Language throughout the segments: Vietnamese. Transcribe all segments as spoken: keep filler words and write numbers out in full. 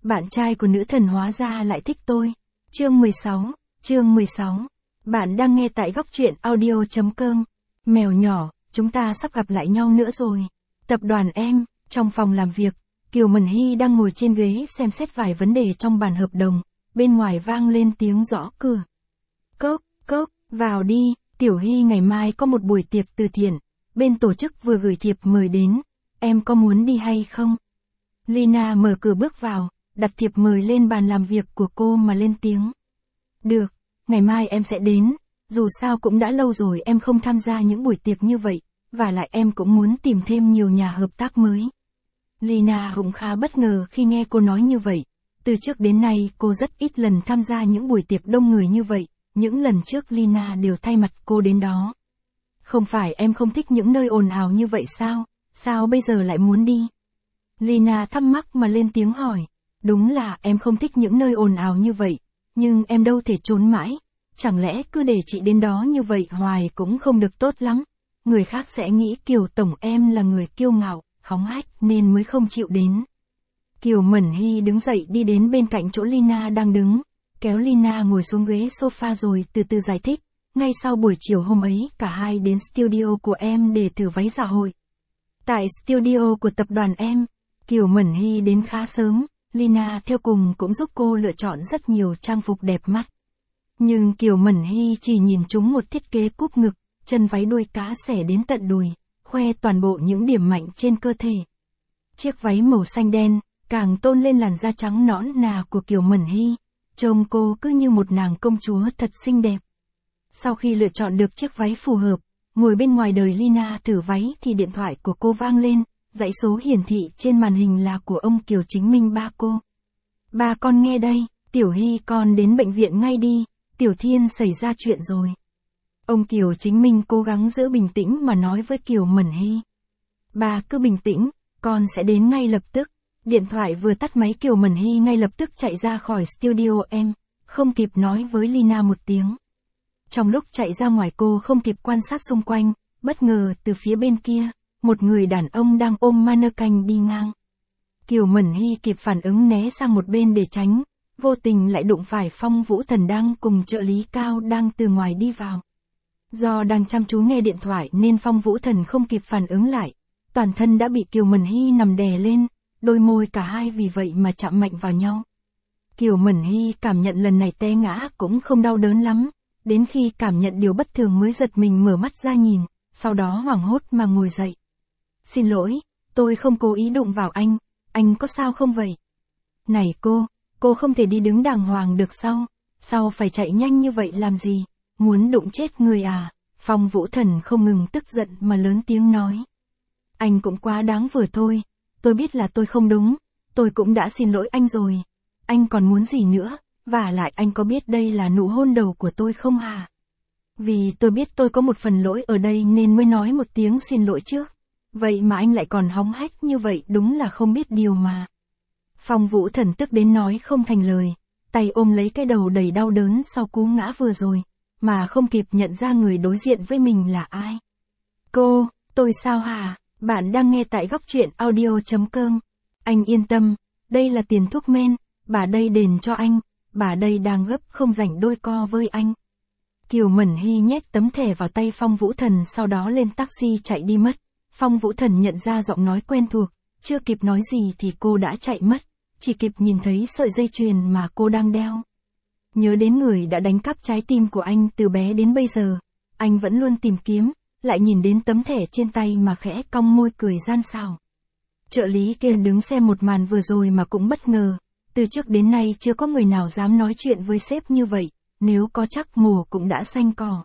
bạn trai của nữ thần hóa ra lại thích tôi. Chương mười sáu, chương mười sáu. Bạn đang nghe tại góc truyện audio chấm com. Mèo nhỏ, chúng ta sắp gặp lại nhau nữa rồi. Tập đoàn em, trong phòng làm việc, Kiều Mẩn Hy đang ngồi trên ghế xem xét vài vấn đề trong bản hợp đồng, bên ngoài vang lên tiếng gõ cửa. Cốc, cốc, vào đi, Tiểu Hy ngày mai có một buổi tiệc từ thiện, bên tổ chức vừa gửi thiệp mời đến, em có muốn đi hay không? Lina mở cửa bước vào, đặt thiệp mời lên bàn làm việc của cô mà lên tiếng. Được, ngày mai em sẽ đến, dù sao cũng đã lâu rồi em không tham gia những buổi tiệc như vậy, và lại em cũng muốn tìm thêm nhiều nhà hợp tác mới. Lina cũng khá bất ngờ khi nghe cô nói như vậy, từ trước đến nay cô rất ít lần tham gia những buổi tiệc đông người như vậy, những lần trước Lina đều thay mặt cô đến đó. Không phải em không thích những nơi ồn ào như vậy sao, sao bây giờ lại muốn đi? Lina thắc mắc mà lên tiếng hỏi, đúng là em không thích những nơi ồn ào như vậy, nhưng em đâu thể trốn mãi, chẳng lẽ cứ để chị đến đó như vậy hoài cũng không được tốt lắm, người khác sẽ nghĩ Kiều Tổng em là người kiêu ngạo, hóng hách nên mới không chịu đến. Kiều Mẩn Hy đứng dậy đi đến bên cạnh chỗ Lina đang đứng, kéo Lina ngồi xuống ghế sofa rồi từ từ giải thích, ngay sau buổi chiều hôm ấy cả hai đến studio của em để thử váy dạ hội. Tại studio của tập đoàn em, Kiều Mẩn Hy đến khá sớm, Lina theo cùng cũng giúp cô lựa chọn rất nhiều trang phục đẹp mắt. Nhưng Kiều Mẩn Hy chỉ nhìn trúng một thiết kế cúp ngực, chân váy đuôi cá xẻ đến tận đùi, khoe toàn bộ những điểm mạnh trên cơ thể. Chiếc váy màu xanh đen, càng tôn lên làn da trắng nõn nà của Kiều Mẩn Hy, trông cô cứ như một nàng công chúa thật xinh đẹp. Sau khi lựa chọn được chiếc váy phù hợp, ngồi bên ngoài đời Lina thử váy thì điện thoại của cô vang lên, dãy số hiển thị trên màn hình là của ông Kiều Chính Minh ba cô. Ba con nghe đây, Tiểu Hy con đến bệnh viện ngay đi, Tiểu Thiên xảy ra chuyện rồi. Ông Kiều Chính Minh cố gắng giữ bình tĩnh mà nói với Kiều Mẩn Hy. Ba cứ bình tĩnh, con sẽ đến ngay lập tức. Điện thoại vừa tắt máy Kiều Mẩn Hy ngay lập tức chạy ra khỏi studio em, không kịp nói với Lina một tiếng. Trong lúc chạy ra ngoài cô không kịp quan sát xung quanh, bất ngờ từ phía bên kia, một người đàn ông đang ôm mannequin đi ngang. Kiều Mẩn Hy kịp phản ứng né sang một bên để tránh, vô tình lại đụng phải Phong Vũ Thần đang cùng trợ lý Cao đang từ ngoài đi vào. Do đang chăm chú nghe điện thoại nên Phong Vũ Thần không kịp phản ứng lại, toàn thân đã bị Kiều Mẩn Hy nằm đè lên, đôi môi cả hai vì vậy mà chạm mạnh vào nhau. Kiều Mẩn Hy cảm nhận lần này té ngã cũng không đau đớn lắm, đến khi cảm nhận điều bất thường mới giật mình mở mắt ra nhìn, sau đó hoảng hốt mà ngồi dậy. Xin lỗi, tôi không cố ý đụng vào anh, anh có sao không vậy? Này cô, cô không thể đi đứng đàng hoàng được sao? Sao phải chạy nhanh như vậy làm gì? Muốn đụng chết người à? Phong Vũ Thần không ngừng tức giận mà lớn tiếng nói. Anh cũng quá đáng vừa thôi, tôi biết là tôi không đúng, tôi cũng đã xin lỗi anh rồi. Anh còn muốn gì nữa, và lại anh có biết đây là nụ hôn đầu của tôi không hả? Vì tôi biết tôi có một phần lỗi ở đây nên mới nói một tiếng xin lỗi trước. Vậy mà anh lại còn hóng hách như vậy đúng là không biết điều mà. Phong Vũ Thần tức đến nói không thành lời, tay ôm lấy cái đầu đầy đau đớn sau cú ngã vừa rồi, mà không kịp nhận ra người đối diện với mình là ai. Cô, tôi sao hả? Bạn đang nghe tại góc truyện audio chấm com. Anh yên tâm, đây là tiền thuốc men, bà đây đền cho anh, bà đây đang gấp không rảnh đôi co với anh. Kiều Mẩn Hy nhét tấm thẻ vào tay Phong Vũ Thần sau đó lên taxi chạy đi mất. Phong Vũ Thần nhận ra giọng nói quen thuộc, chưa kịp nói gì thì cô đã chạy mất, chỉ kịp nhìn thấy sợi dây chuyền mà cô đang đeo. Nhớ đến người đã đánh cắp trái tim của anh từ bé đến bây giờ, anh vẫn luôn tìm kiếm, lại nhìn đến tấm thẻ trên tay mà khẽ cong môi cười gian xảo. Trợ lý kia đứng xem một màn vừa rồi mà cũng bất ngờ, từ trước đến nay chưa có người nào dám nói chuyện với sếp như vậy, nếu có chắc mùa cũng đã xanh cỏ.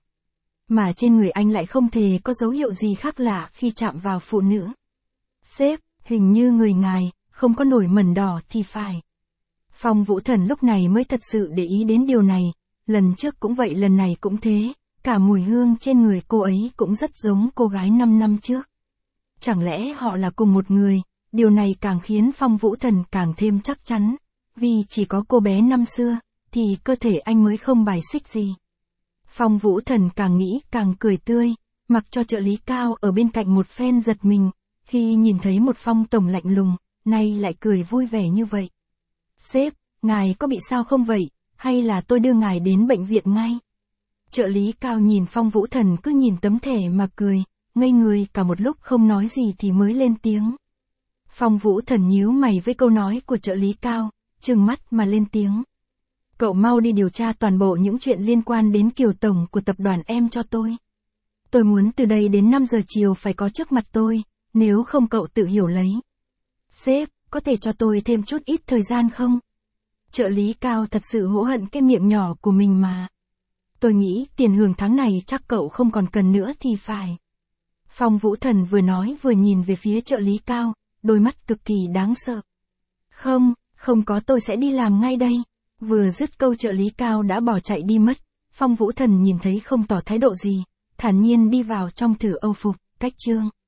Mà trên người anh lại không hề có dấu hiệu gì khác lạ khi chạm vào phụ nữ. Sếp, hình như người ngài, không có nổi mẩn đỏ thì phải. Phong Vũ Thần lúc này mới thật sự để ý đến điều này, lần trước cũng vậy lần này cũng thế, cả mùi hương trên người cô ấy cũng rất giống cô gái năm năm trước. Chẳng lẽ họ là cùng một người, điều này càng khiến Phong Vũ Thần càng thêm chắc chắn, vì chỉ có cô bé năm xưa, thì cơ thể anh mới không bài xích gì. Phong Vũ Thần càng nghĩ càng cười tươi, mặc cho trợ lý Cao ở bên cạnh một phen giật mình, khi nhìn thấy một Phong tổng lạnh lùng, nay lại cười vui vẻ như vậy. Sếp, ngài có bị sao không vậy, hay là tôi đưa ngài đến bệnh viện ngay? Trợ lý Cao nhìn Phong Vũ Thần cứ nhìn tấm thẻ mà cười, ngây người cả một lúc không nói gì thì mới lên tiếng. Phong Vũ Thần nhíu mày với câu nói của trợ lý Cao, trừng mắt mà lên tiếng. Cậu mau đi điều tra toàn bộ những chuyện liên quan đến Kiều Tổng của tập đoàn em cho tôi. Tôi muốn từ đây đến năm giờ chiều phải có trước mặt tôi, nếu không cậu tự hiểu lấy. Sếp, có thể cho tôi thêm chút ít thời gian không? Trợ lý Cao thật sự hổ hận cái miệng nhỏ của mình mà. Tôi nghĩ tiền hưởng tháng này chắc cậu không còn cần nữa thì phải. Phong Vũ Thần vừa nói vừa nhìn về phía trợ lý Cao, đôi mắt cực kỳ đáng sợ. Không, không có, tôi sẽ đi làm ngay đây. Vừa dứt câu trợ lý Cao đã bỏ chạy đi mất. Phong Vũ Thần nhìn thấy không tỏ thái độ gì, thản nhiên đi vào trong thử âu phục, cách chương.